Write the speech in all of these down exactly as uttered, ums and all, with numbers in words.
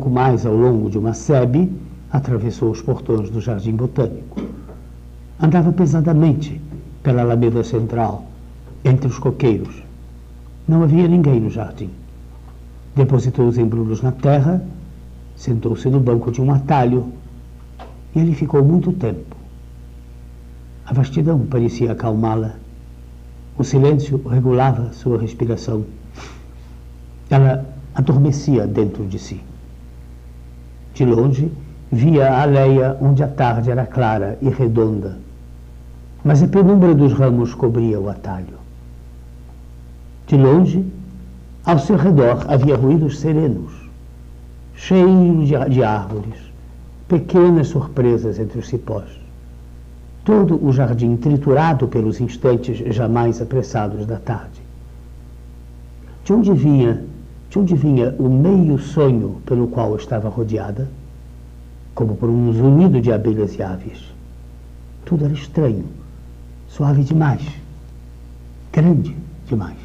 pouco mais ao longo de uma sebe, atravessou os portões do Jardim Botânico. Andava pesadamente pela alameda central, entre os coqueiros. Não havia ninguém no jardim. Depositou os embrulhos na terra, sentou-se no banco de um atalho e ali ficou muito tempo. A vastidão parecia acalmá-la. O silêncio regulava sua respiração. Ela adormecia dentro de si. De longe, via a aléia onde a tarde era clara e redonda, mas a penumbra dos ramos cobria o atalho. De longe, ao seu redor havia ruídos serenos, cheios de, de árvores, pequenas surpresas entre os cipós. Todo o jardim triturado pelos instantes jamais apressados da tarde. De onde vinha, de onde vinha o meio sonho pelo qual estava rodeada? Como por um zunido de abelhas e aves. Tudo era estranho, suave demais, grande demais.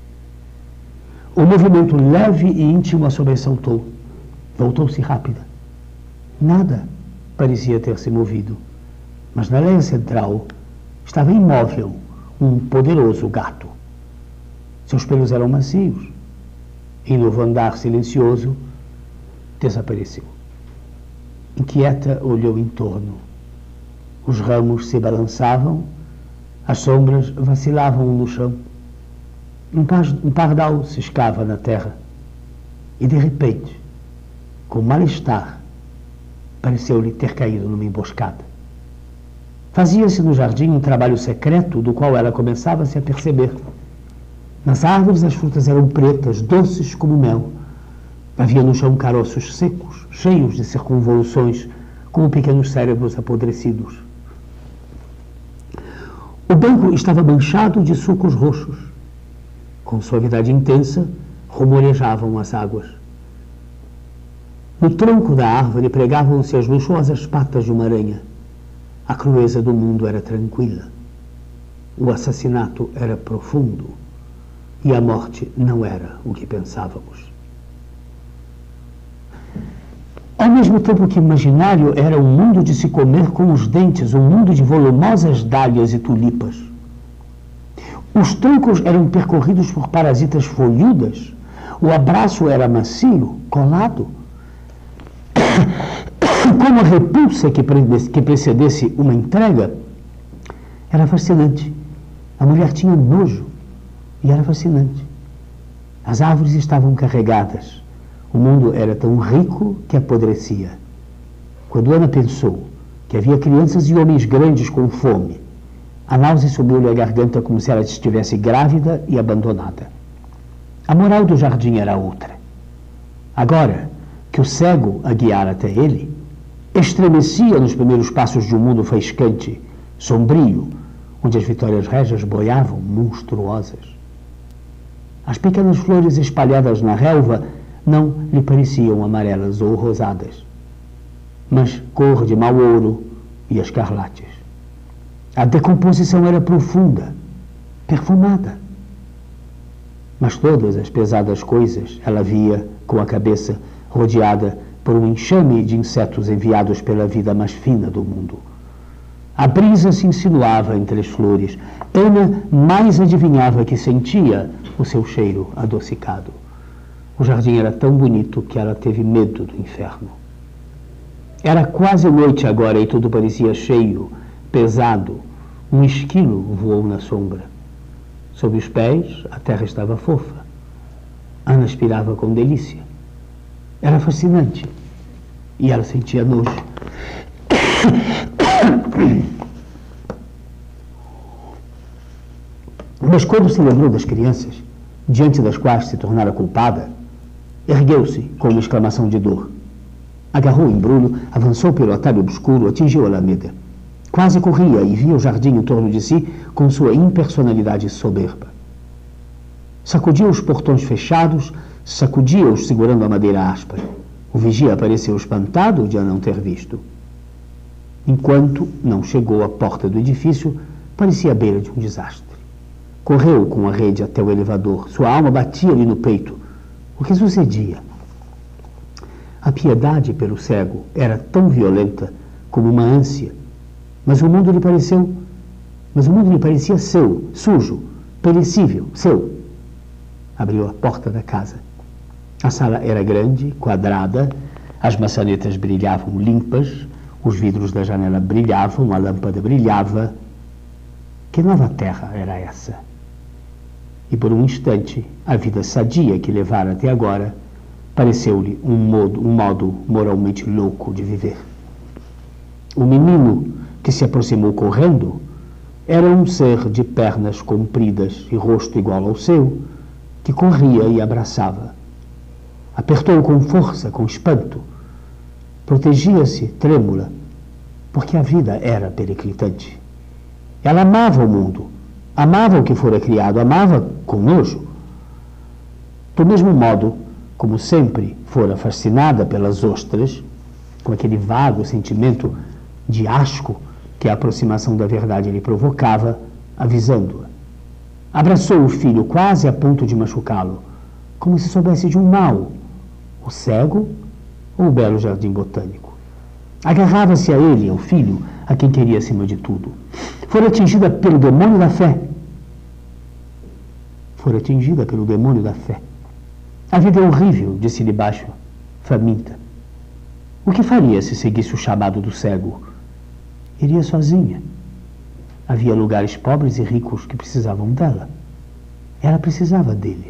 O movimento leve e íntimo a sobressaltou. Voltou-se rápida. Nada parecia ter se movido, mas na aléia central estava imóvel um poderoso gato. Seus pelos eram macios e, no andar silencioso, desapareceu. Inquieta, olhou em torno. Os ramos se balançavam, as sombras vacilavam no chão. Um, um pardal ciscava na terra e, de repente, com mal-estar, pareceu-lhe ter caído numa emboscada. Fazia-se no jardim um trabalho secreto do qual ela começava a se aperceber. Nas árvores as frutas eram pretas, doces como mel. Havia no chão caroços secos, cheios de circunvoluções, como pequenos cérebros apodrecidos. O banco estava manchado de sucos roxos. Com suavidade intensa, rumorejavam as águas. No tronco da árvore pregavam-se as luxuosas patas de uma aranha. A crueza do mundo era tranquila. O assassinato era profundo. E a morte não era o que pensávamos. Ao mesmo tempo que imaginário, era um mundo de se comer com os dentes, um mundo de volumosas dálias e tulipas. Os troncos eram percorridos por parasitas folhudas, o abraço era macio, colado. Como a repulsa que precedesse uma entrega, era fascinante. A mulher tinha nojo e era fascinante. As árvores estavam carregadas. O mundo era tão rico que apodrecia. Quando Ana pensou que havia crianças e homens grandes com fome, a náusea subiu-lhe à garganta como se ela estivesse grávida e abandonada. A moral do jardim era outra. Agora que o cego a guiara até ele, estremecia nos primeiros passos de um mundo faiscante, sombrio, onde as vitórias régias boiavam monstruosas. As pequenas flores espalhadas na relva não lhe pareciam amarelas ou rosadas, mas cor de mau ouro e escarlates. A decomposição era profunda, perfumada. Mas todas as pesadas coisas ela via com a cabeça rodeada por um enxame de insetos enviados pela vida mais fina do mundo. A brisa se insinuava entre as flores. Ana mais adivinhava que sentia o seu cheiro adocicado. O jardim era tão bonito que ela teve medo do inferno. Era quase noite agora e tudo parecia cheio, pesado. Um esquilo voou na sombra. Sob os pés, a terra estava fofa. Ana aspirava com delícia. Era fascinante. E ela sentia nojo. Mas quando se lembrou das crianças, diante das quais se tornara culpada, ergueu-se com uma exclamação de dor. Agarrou o embrulho, avançou pelo atalho obscuro, atingiu a alameda. Quase corria e via o jardim em torno de si com sua impersonalidade soberba. Sacudia os portões fechados, sacudia-os segurando a madeira áspera. O vigia apareceu espantado de a não ter visto. Enquanto não chegou à porta do edifício, parecia à beira de um desastre. Correu com a rede até o elevador. Sua alma batia-lhe no peito. O que sucedia? A piedade pelo cego era tão violenta como uma ânsia, mas o mundo lhe pareceu, mas o mundo lhe parecia seu, sujo, perecível, seu. Abriu a porta da casa. A sala era grande, quadrada, as maçanetas brilhavam limpas, os vidros da janela brilhavam, a lâmpada brilhava. Que nova terra era essa? E por um instante, a vida sadia que levara até agora pareceu-lhe um modo, um modo moralmente louco de viver. O menino que se aproximou correndo era um ser de pernas compridas e rosto igual ao seu, que corria e abraçava. Apertou-o com força, com espanto. Protegia-se, trêmula, porque a vida era periclitante. Ela amava o mundo, amava o que fora criado, amava com nojo. Do mesmo modo, como sempre fora fascinada pelas ostras, com aquele vago sentimento de asco que a aproximação da verdade lhe provocava, avisando-a. Abraçou o filho quase a ponto de machucá-lo, como se soubesse de um mal, o cego ou o belo jardim botânico. Agarrava-se a ele, ao filho, a quem queria acima de tudo. Fora atingida pelo demônio da fé. Fora atingida pelo demônio da fé. A vida é horrível, disse-lhe baixo, faminta. O que faria se seguisse o chamado do cego? Iria sozinha. Havia lugares pobres e ricos que precisavam dela. Ela precisava deles.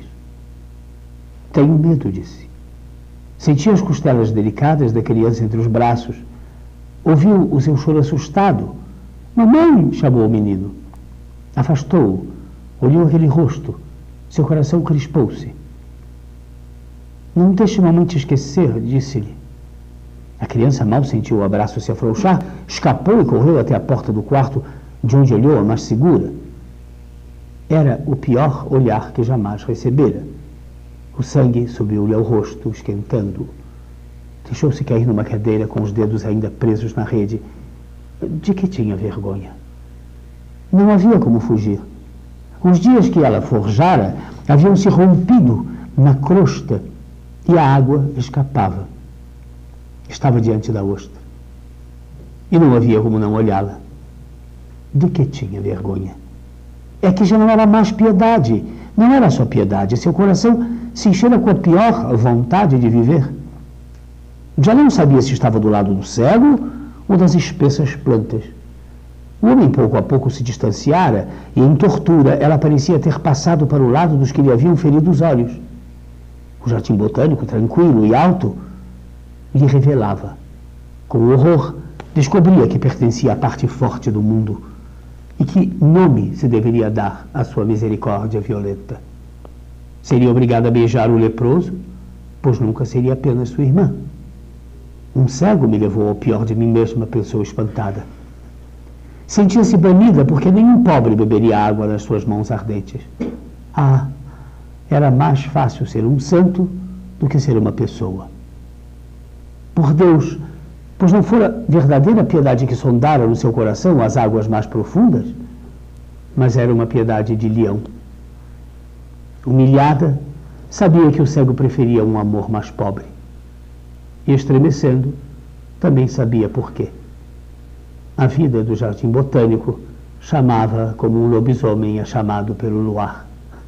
Tenho medo, disse. Sentia as costelas delicadas da criança entre os braços. Ouviu o seu choro assustado. Mamãe! Chamou o menino. Afastou-o. Olhou aquele rosto. Seu coração crispou-se. Não deixe mamãe te esquecer, disse-lhe. A criança mal sentiu o abraço se afrouxar, escapou e correu até a porta do quarto, de onde olhou a mais segura. Era o pior olhar que jamais recebera. O sangue subiu-lhe ao rosto, esquentando-o. Deixou-se cair numa cadeira com os dedos ainda presos na rede. De que tinha vergonha? Não havia como fugir. Os dias que ela forjara haviam se rompido na crosta e a água escapava. Estava diante da ostra. E não havia como não olhá-la. De que tinha vergonha? É que já não era mais piedade. Não era só piedade. Seu coração se enchera com a pior vontade de viver. Já não sabia se estava do lado do cego ou das espessas plantas. O homem pouco a pouco se distanciara e, em tortura, ela parecia ter passado para o lado dos que lhe haviam ferido os olhos. O jardim botânico, tranquilo e alto, lhe revelava. Com horror, descobria que pertencia à parte forte do mundo e que nome se deveria dar à sua misericórdia violenta. Seria obrigada a beijar o leproso, pois nunca seria apenas sua irmã. Um cego me levou ao pior de mim mesma, pensou espantada. Sentia-se banida porque nenhum pobre beberia água das suas mãos ardentes. Ah, era mais fácil ser um santo do que ser uma pessoa. Por Deus, pois não fora verdadeira piedade que sondara no seu coração as águas mais profundas, mas era uma piedade de leão. Humilhada, sabia que o cego preferia um amor mais pobre. E, estremecendo, também sabia por quê. A vida do jardim botânico chamava como um lobisomem é chamado pelo luar.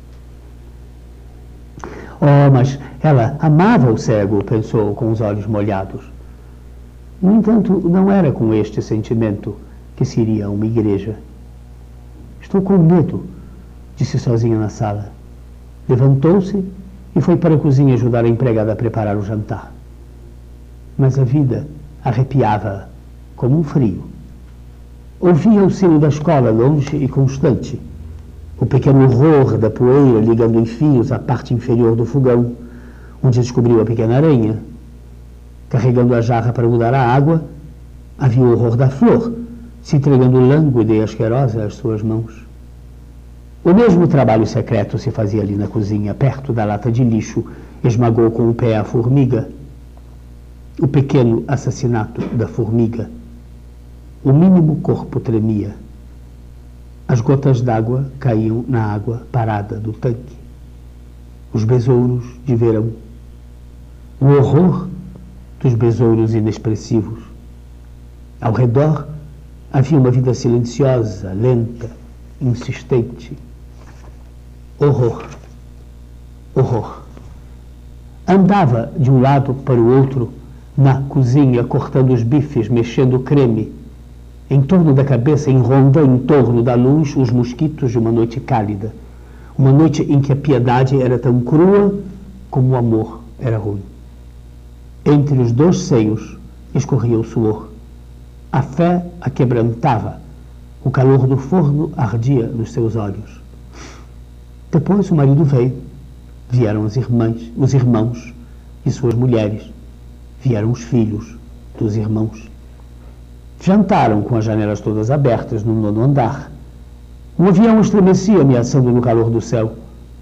Oh, mas ela amava o cego, pensou com os olhos molhados. No entanto, não era com este sentimento que se iria a uma igreja. Estou com medo, disse sozinha na sala. Levantou-se e foi para a cozinha ajudar a empregada a preparar o jantar. Mas a vida arrepiava como um frio. Ouvia o sino da escola longe e constante, o pequeno horror da poeira ligando em fios a parte inferior do fogão, onde descobriu a pequena aranha. Carregando a jarra para mudar a água, havia o horror da flor, se entregando lânguida e asquerosa às suas mãos. O mesmo trabalho secreto se fazia ali na cozinha, perto da lata de lixo, esmagou com o pé a formiga. O pequeno assassinato da formiga. O mínimo corpo tremia. As gotas d'água caíam na água parada do tanque. Os besouros de verão. O horror dos besouros inexpressivos. Ao redor havia uma vida silenciosa, lenta, insistente. Horror. Horror. Andava de um lado para o outro na cozinha, cortando os bifes, mexendo o creme. Em torno da cabeça, em ronda, em torno da luz, os mosquitos de uma noite cálida. Uma noite em que a piedade era tão crua como o amor era ruim. Entre os dois seios escorria o suor. A fé a quebrantava. O calor do forno ardia nos seus olhos. Depois o marido veio. Vieram as irmãs, os irmãos e suas mulheres. Vieram os filhos dos irmãos. Jantaram com as janelas todas abertas no nono andar. O avião estremecia, ameaçando no calor do céu.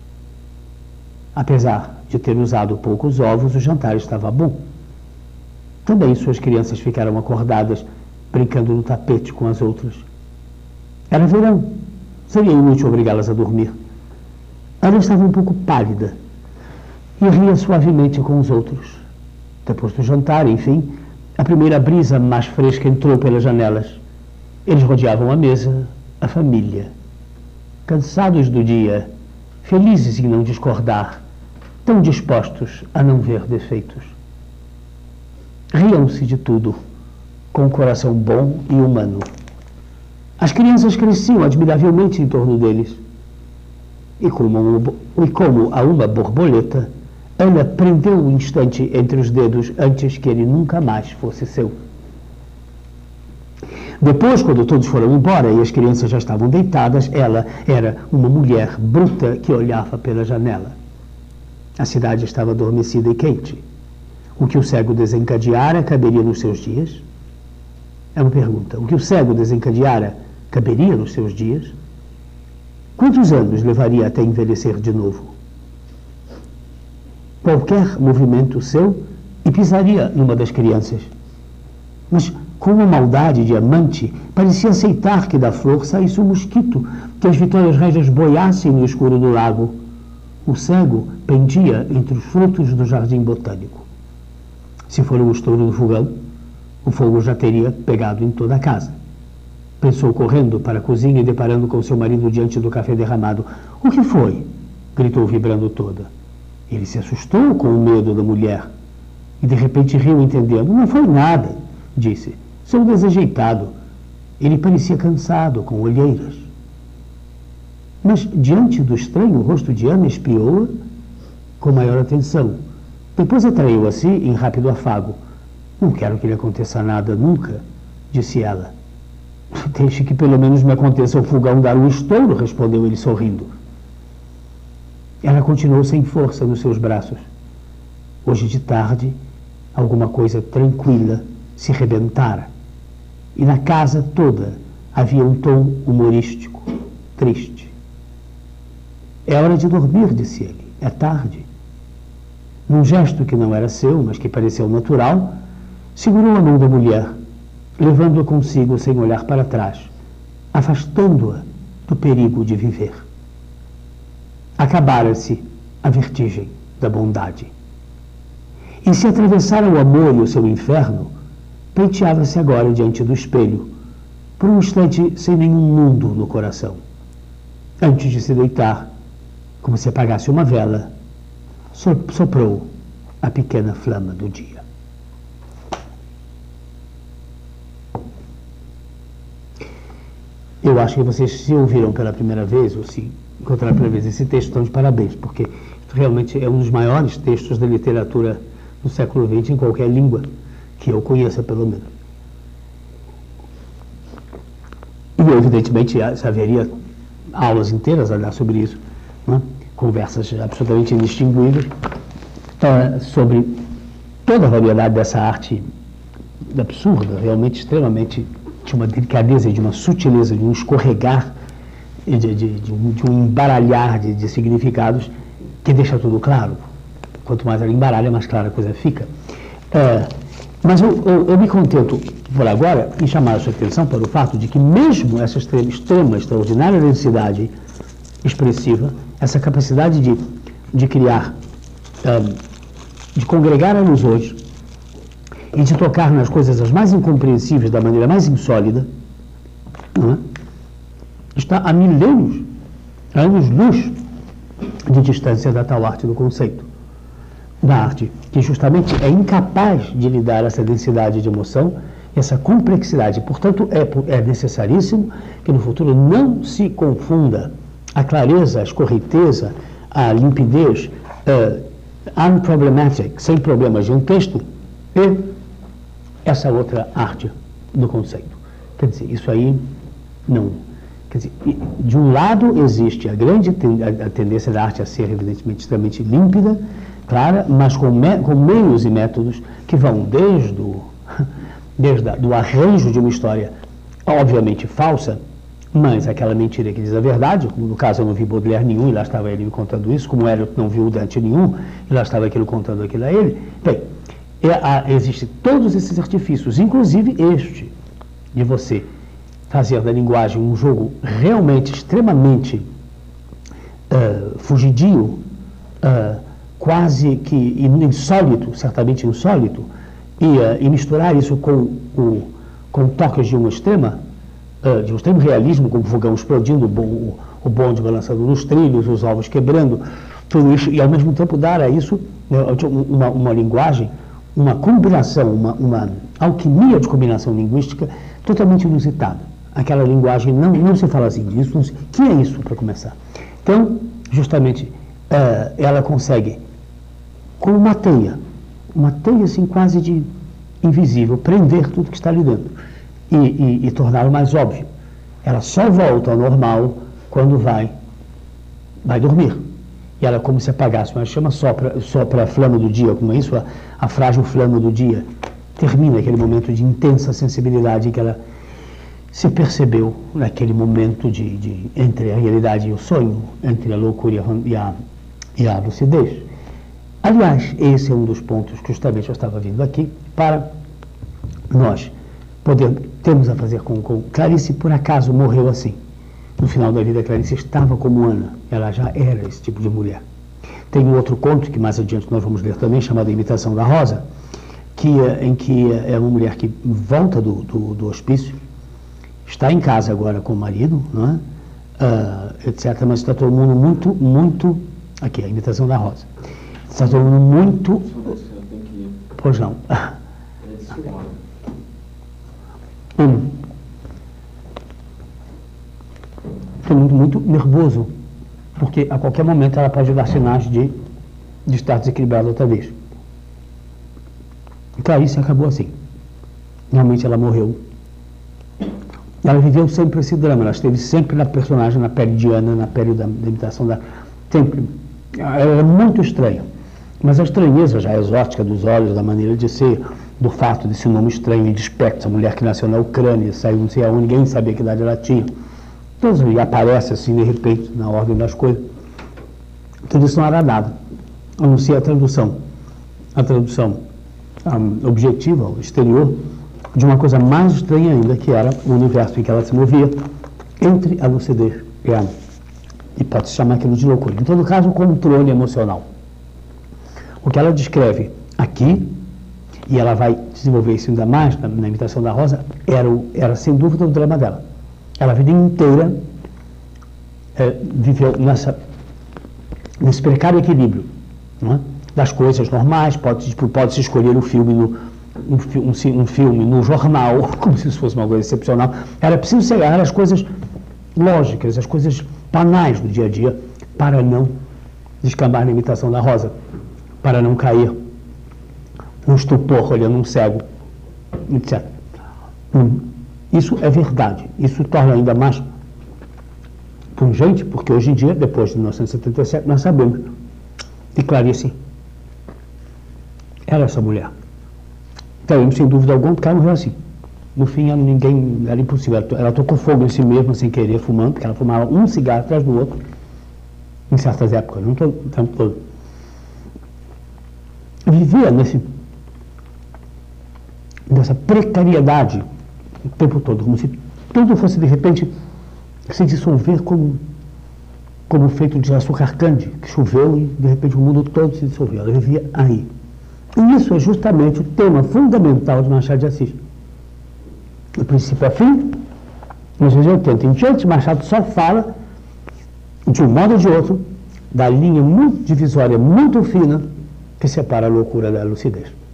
Apesar de ter usado poucos ovos, o jantar estava bom. Também suas crianças ficaram acordadas, brincando no tapete com as outras. Era verão. Seria inútil obrigá-las a dormir. Ela estava um pouco pálida e ria suavemente com os outros. Depois do jantar, enfim, a primeira brisa mais fresca entrou pelas janelas. Eles rodeavam a mesa, a família. Cansados do dia, felizes em não discordar, tão dispostos a não ver defeitos. Riam-se de tudo, com um coração bom e humano. As crianças cresciam admiravelmente em torno deles. E como, e como a uma borboleta, ela prendeu o instante entre os dedos antes que ele nunca mais fosse seu. Depois, quando todos foram embora e as crianças já estavam deitadas, ela era uma mulher bruta que olhava pela janela. A cidade estava adormecida e quente. O que o cego desencadeara caberia nos seus dias? É uma pergunta. O que o cego desencadeara caberia nos seus dias? Quantos anos levaria até envelhecer de novo? Qualquer movimento seu e pisaria numa das crianças. Mas, com uma maldade de amante, parecia aceitar que da flor saísse um mosquito, que as vitórias régias boiassem no escuro do lago. O cego pendia entre os frutos do jardim botânico. Se for o estouro do fogão, o fogo já teria pegado em toda a casa. Pensou correndo para a cozinha e deparando com seu marido diante do café derramado. — O que foi? — gritou vibrando toda. Ele se assustou com o medo da mulher e de repente riu, entendendo. — Não foi nada — disse. — Sou desajeitado. Ele parecia cansado, com olheiras. Mas, diante do estranho rosto de Ana, espiou-a com maior atenção. Depois atraiu a si em rápido afago. — Não quero que lhe aconteça nada nunca — disse ela. — Deixe que pelo menos me aconteça o fogão dar um estouro — respondeu ele sorrindo. Ela continuou sem força nos seus braços. Hoje de tarde, alguma coisa tranquila se rebentara. E na casa toda havia um tom humorístico, triste. — É hora de dormir — disse ele. — É tarde. Num gesto que não era seu, mas que pareceu natural, segurou a mão da mulher, levando-a consigo sem olhar para trás, afastando-a do perigo de viver. Acabara-se a vertigem da bondade. E se atravessara o amor e o seu inferno, pleiteava-se agora diante do espelho, por um instante sem nenhum mundo no coração. Antes de se deitar, como se apagasse uma vela, soprou a pequena flama do dia. Eu acho que vocês, se ouviram pela primeira vez, ou se encontraram pela primeira vez esse texto, estão de parabéns, porque realmente é um dos maiores textos da literatura do século vinte em qualquer língua que eu conheça, pelo menos. E, evidentemente, haveria aulas inteiras a dar sobre isso, né? Conversas absolutamente indistinguíveis, então, sobre toda a variedade dessa arte absurda, realmente extremamente, de uma delicadeza, de uma sutileza, de um escorregar, de, de, de, um, de um embaralhar de, de significados que deixa tudo claro. Quanto mais ela embaralha, mais clara a coisa fica. É, mas eu, eu, eu me contento, por agora, em chamar a sua atenção para o fato de que mesmo essa extrema, extrema extraordinária densidade expressiva, essa capacidade de, de criar, um, de congregar a luz hoje, e de tocar nas coisas as mais incompreensíveis da maneira mais insólida, não é? Está a milênios, anos-luz de distância da tal arte do conceito. Da arte que justamente é incapaz de lidar essa densidade de emoção, essa complexidade. Portanto, é, é necessaríssimo que no futuro não se confunda a clareza, a escorreiteza, a limpidez, uh, unproblematic, sem problemas de um texto, e essa outra arte do conceito. Quer dizer, isso aí não... Quer dizer, de um lado existe a grande ten, a, a tendência da arte a ser evidentemente extremamente límpida, clara, mas com, me, com meios e métodos que vão desde o desde o arranjo de uma história obviamente falsa, mas aquela mentira que diz a verdade. No caso eu não vi Baudelaire nenhum, e lá estava ele me contando isso, como Eliot não viu Dante nenhum, e lá estava aquilo contando aquilo a ele. Bem, é, a, existem todos esses artifícios, inclusive este, de você fazer da linguagem um jogo realmente extremamente uh, fugidio, uh, quase que insólito, certamente insólito, e, uh, e misturar isso com, o, com toques de uma extrema, uh, de um extremo realismo, como o fogão explodindo, o, o, o bonde balançando nos trilhos, os ovos quebrando, tudo isso, e ao mesmo tempo dar a isso uma, uma linguagem, uma combinação, uma, uma alquimia de combinação linguística totalmente inusitada. Aquela linguagem, não, não se fala assim disso, o que é isso, para começar? Então, justamente, uh, ela consegue, com uma teia, uma teia assim quase de invisível, prender tudo que está ali dentro e, e, e torná-lo mais óbvio. Ela só volta ao normal quando vai, vai dormir. E ela, como se apagasse uma chama, sopra, sopra a flama do dia, como é isso? A, a frágil flama do dia termina aquele momento de intensa sensibilidade que ela se percebeu naquele momento de, de, entre a realidade e o sonho, entre a loucura e a, e a lucidez. Aliás, esse é um dos pontos que justamente eu estava vindo aqui para nós poder, termos a fazer com, com Clarice. Por acaso morreu assim. No final da vida, Clarice estava como Ana, ela já era esse tipo de mulher. Tem um outro conto, que mais adiante nós vamos ler também, chamado A Imitação da Rosa, que, em que é uma mulher que volta do, do, do hospício, está em casa agora com o marido, não é? uh, etcétera, mas está todo mundo muito, muito... Aqui, A Imitação da Rosa. Está todo mundo muito... Pois não. hum. Todo mundo muito nervoso, porque a qualquer momento ela pode dar sinais de, de estar desequilibrada outra vez. E Clarice acabou assim. Realmente ela morreu. Ela viveu sempre esse drama, ela esteve sempre na personagem, na pele de Ana, na pele da, da imitação da... Sempre. Ela era muito estranha. Mas a estranheza já exótica dos olhos, da maneira de ser, do fato desse nome estranho e despecto, essa mulher que nasceu na Ucrânia, saiu não sei aonde, ninguém sabia que idade ela tinha. Tudo, e aparece assim, de repente, na ordem das coisas. Tudo isso não era nada, a não ser a tradução. A tradução um, objetiva, o exterior, de uma coisa mais estranha ainda, que era o universo em que ela se movia entre a lucidez e a... e pode-se chamar aquilo de loucura. Em todo caso, o controle emocional. O que ela descreve aqui, e ela vai desenvolver isso ainda mais na, na Imitação da Rosa, era, o, era sem dúvida o drama dela. Ela a vida inteira é, viveu nessa, nesse precário equilíbrio, não é? Das coisas normais. Pode-se pode escolher um filme, no, um, um, um filme no jornal, como se isso fosse uma coisa excepcional. Era preciso chegar às coisas lógicas, às coisas banais do dia a dia, para não descambar na Imitação da Rosa, para não cair num estupor olhando um cego, etcétera. Hum. Isso é verdade. Isso torna ainda mais pungente, porque hoje em dia, depois de mil novecentos e setenta e sete, nós sabemos que Clarice era essa mulher. Então, sem dúvida alguma, porque ela morreu assim. No fim, ela, ninguém, era impossível. Ela, ela tocou fogo em si mesma, sem querer, fumando, porque ela fumava um cigarro atrás do outro, em certas épocas, não todo, o tempo todo. Vivia nesse, nessa precariedade o tempo todo, como se tudo fosse, de repente, se dissolver como, como feito de açúcar cândido, que choveu e, de repente, o mundo todo se dissolveu. Ela vivia aí. E isso é justamente o tema fundamental de Machado de Assis. Do princípio a fim, nos anos oitenta em diante, Machado só fala, de um modo ou de outro, da linha muito divisória, muito fina, que separa a loucura da lucidez.